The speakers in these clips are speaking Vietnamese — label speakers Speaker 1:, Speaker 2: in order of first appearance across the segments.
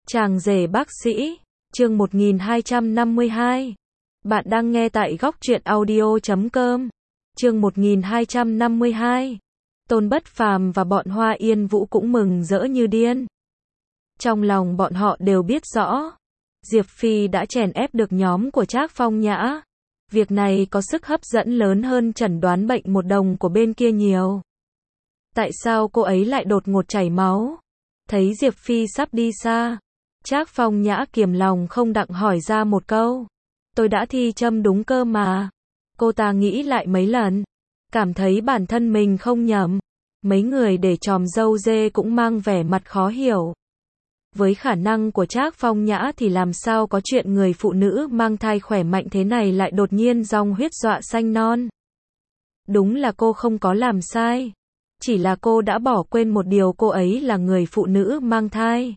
Speaker 1: Chàng rể bác sĩ, chương 1252. Bạn đang nghe tại góc truyện audio.com. Chương 1252. Tôn Bất Phàm và bọn Hoa Yên Vũ cũng mừng rỡ như điên. Trong lòng bọn họ đều biết rõ, Diệp Phi đã chèn ép được nhóm của Trác Phong Nhã. Việc này có sức hấp dẫn lớn hơn chẩn đoán bệnh một đồng của bên kia nhiều. Tại sao cô ấy lại đột ngột chảy máu? Thấy Diệp Phi sắp đi xa, Trác Phong Nhã kiềm lòng không đặng hỏi ra một câu. Tôi đã thi châm đúng cơ mà. Cô ta nghĩ lại mấy lần, cảm thấy bản thân mình không nhầm. Mấy người để tròm dâu dê cũng mang vẻ mặt khó hiểu. Với khả năng của Trác Phong Nhã thì làm sao có chuyện người phụ nữ mang thai khỏe mạnh thế này lại đột nhiên dòng huyết dọa sanh non. Đúng là cô không có làm sai. Chỉ là cô đã bỏ quên một điều, cô ấy là người phụ nữ mang thai.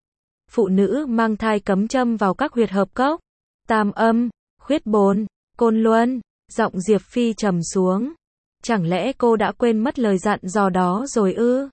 Speaker 1: Phụ nữ mang thai cấm châm vào các huyệt hợp cốc, tam âm, khuyết bồn, côn luân. Giọng Diệp Phi trầm xuống. Chẳng lẽ cô đã quên mất lời dặn dò đó rồi ư?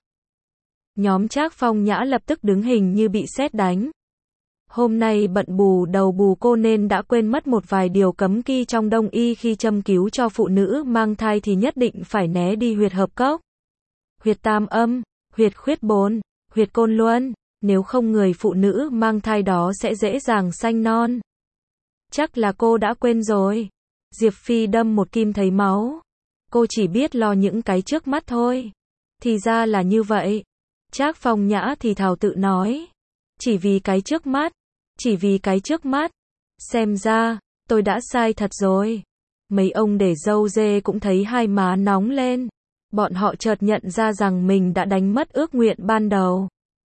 Speaker 1: Nhóm Trác Phong Nhã lập tức đứng hình như bị sét đánh. Hôm nay bận bù đầu bù cô nên đã quên mất một vài điều cấm kỵ trong đông y, khi châm cứu cho phụ nữ mang thai thì nhất định phải né đi huyệt hợp cốc, huyệt tam âm, huyệt khuyết bồn, huyệt côn luân, nếu không người phụ nữ mang thai đó sẽ dễ dàng sanh non. Chắc là cô đã quên rồi. Diệp Phi đâm một kim thấy máu. Cô chỉ biết lo những cái trước mắt thôi. Thì ra là như vậy. Trác Phong Nhã thì thào tự nói. Chỉ vì cái trước mắt. Chỉ vì cái trước mắt. Xem ra, tôi đã sai thật rồi. Mấy ông để dâu dê cũng thấy hai má nóng lên. Bọn họ chợt nhận ra rằng mình đã đánh mất ước nguyện ban đầu.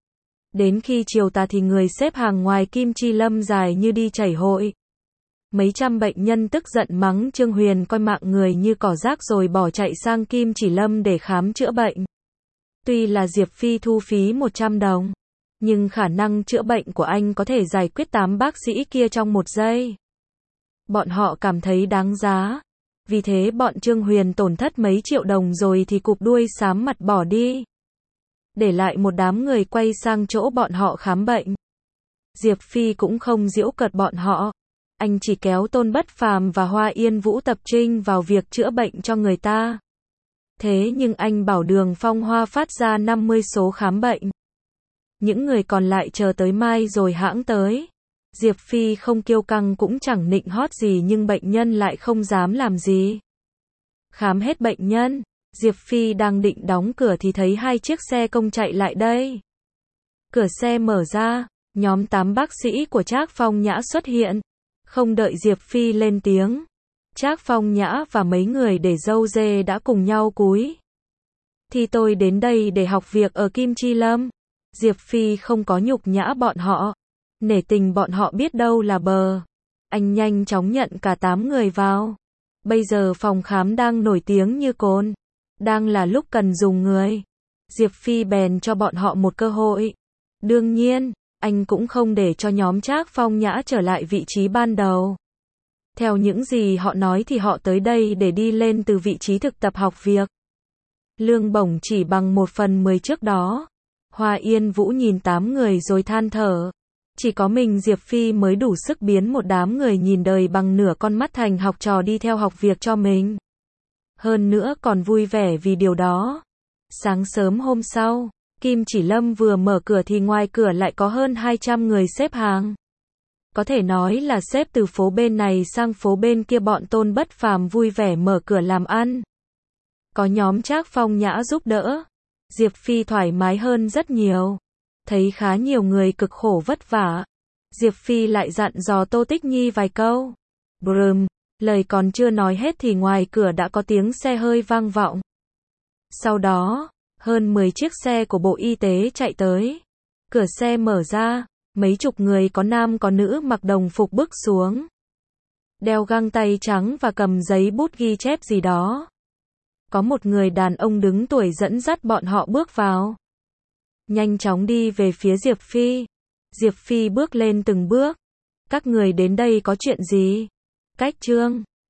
Speaker 1: Đến khi chiều tà thì người xếp hàng ngoài Kim Chi Lâm dài như đi chảy hội. Mấy trăm bệnh nhân tức giận mắng Trương Huyền coi mạng người như cỏ rác rồi bỏ chạy sang Kim Chỉ Lâm để khám chữa bệnh. Tuy là Diệp Phi thu phí 100 đồng, nhưng khả năng chữa bệnh của anh có thể giải quyết 8 bác sĩ kia trong một giây. Bọn họ cảm thấy đáng giá. Vì thế bọn Trương Huyền tổn thất mấy triệu đồng rồi thì cụp đuôi xám mặt bỏ đi. Để lại một đám người quay sang chỗ bọn họ khám bệnh. Diệp Phi cũng không giễu cợt bọn họ. Anh chỉ kéo Tôn Bất Phàm và Hoa Yên Vũ tập trung vào việc chữa bệnh cho người ta. Thế nhưng anh bảo Đường Phong Hoa phát ra 50 số khám bệnh. Những người còn lại chờ tới mai rồi hãng tới. Diệp Phi không kiêu căng cũng chẳng nịnh hót gì, nhưng bệnh nhân lại không dám làm gì. Khám hết bệnh nhân, Diệp Phi đang định đóng cửa thì thấy hai chiếc xe công chạy lại đây. Cửa xe mở ra, nhóm 8 bác sĩ của Trác Phong Nhã xuất hiện. Không đợi Diệp Phi lên tiếng, Trác Phong Nhã và mấy người để dâu dê đã cùng nhau cúi. Thì tôi đến đây để học việc ở Kim Chi Lâm. Diệp Phi không có nhục nhã bọn họ, nể tình bọn họ biết đâu là bờ. Anh nhanh chóng nhận cả 8 người vào. Bây giờ phòng khám đang nổi tiếng như cồn, đang là lúc cần dùng người. Diệp Phi bèn cho bọn họ một cơ hội. Đương nhiên, anh cũng không để cho nhóm Trác Phong Nhã trở lại vị trí ban đầu. Theo những gì họ nói thì họ tới đây để đi lên từ vị trí thực tập học việc. Lương bổng chỉ bằng 1/10 trước đó. Hoa Yên Vũ nhìn 8 người rồi than thở. Chỉ có mình Diệp Phi mới đủ sức biến một đám người nhìn đời bằng nửa con mắt thành học trò đi theo học việc cho mình. Hơn nữa còn vui vẻ vì điều đó. Sáng sớm hôm sau, Kim Chỉ Lâm vừa mở cửa thì ngoài cửa lại có hơn 200 người xếp hàng. Có thể nói là xếp từ phố bên này sang phố bên kia. Bọn Tôn Bất Phàm vui vẻ mở cửa làm ăn. Có nhóm Trác Phong Nhã giúp đỡ, Diệp Phi thoải mái hơn rất nhiều. Thấy khá nhiều người cực khổ vất vả, Diệp Phi lại dặn dò Tô Tích Nhi vài câu. Brum, lời còn chưa nói hết thì ngoài cửa đã có tiếng xe hơi vang vọng. Sau đó, hơn 10 chiếc xe của Bộ Y tế chạy tới. Cửa xe mở ra, mấy chục người có nam có nữ mặc đồng phục bước xuống. Đeo găng tay trắng và cầm giấy bút ghi chép gì đó. Có một người đàn ông đứng tuổi dẫn dắt bọn họ bước vào. Nhanh chóng đi về phía Diệp Phi. Diệp Phi bước lên từng bước. Các người đến đây có chuyện gì? Cách Trương